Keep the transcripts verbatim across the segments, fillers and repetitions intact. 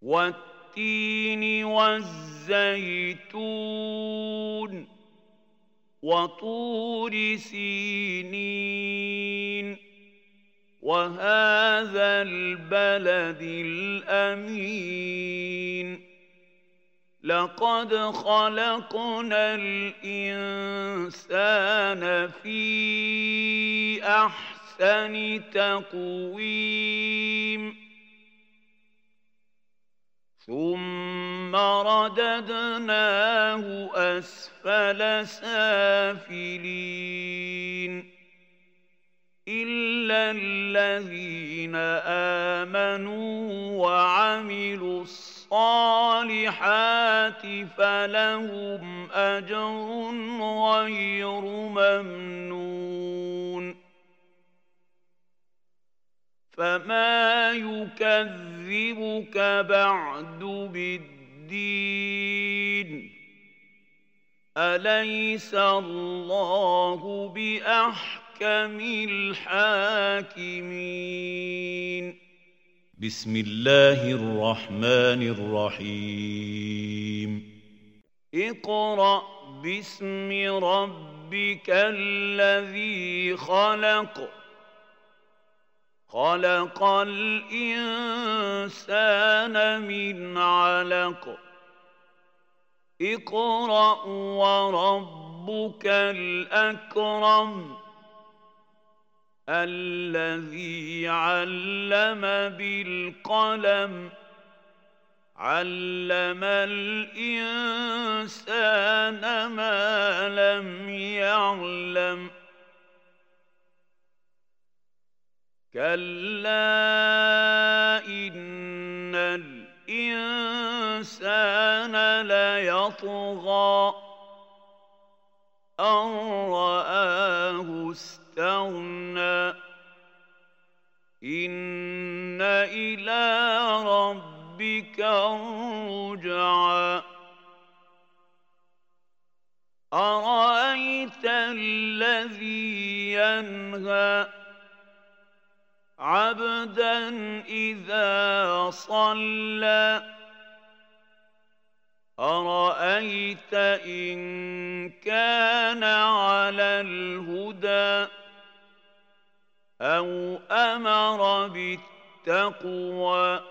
والتين والزيتون وطور سينين وهذا البلد الأمين لقد خلقنا الإنسان في أحسن تقويم ثم رددناه أسفل سافلين إلا الذين آمنوا وعملوا الصالحات فلهم أجر غير ممنون فما يكذبك بعد بالدين أليس الله بأحكم الحاكمين بسم الله الرحمن الرحيم اقرأ باسم ربك الذي خلق خلق الإنسان من علق اقرأ وربك الأكرم الذي علم بالقلم علم الإنسان ما لم يعلم كلا إن الإنسان ليطغى أن رآه استغنى إن إلى ربك الرجعى أرأيت الذي ينهى عبدا إذا صلى أرأيت إن كان على الهدى أو أمر بالتقوى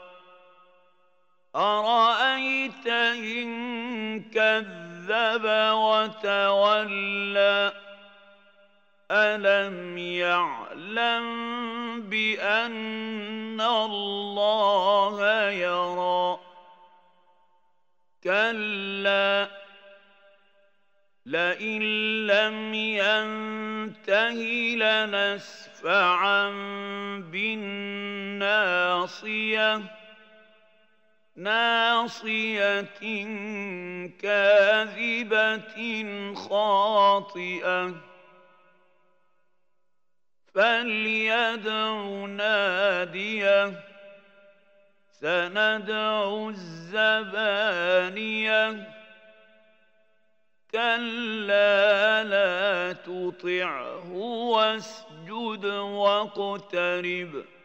أرأيت إن كذب وتولى ألم يعلم بأن الله يرى كلا لئن لم ينته لنسفعا بالناصية ناصية كاذبة خاطئة فليدع ناديه سندع الزبانية كلا لا تطعه واسجد واقترب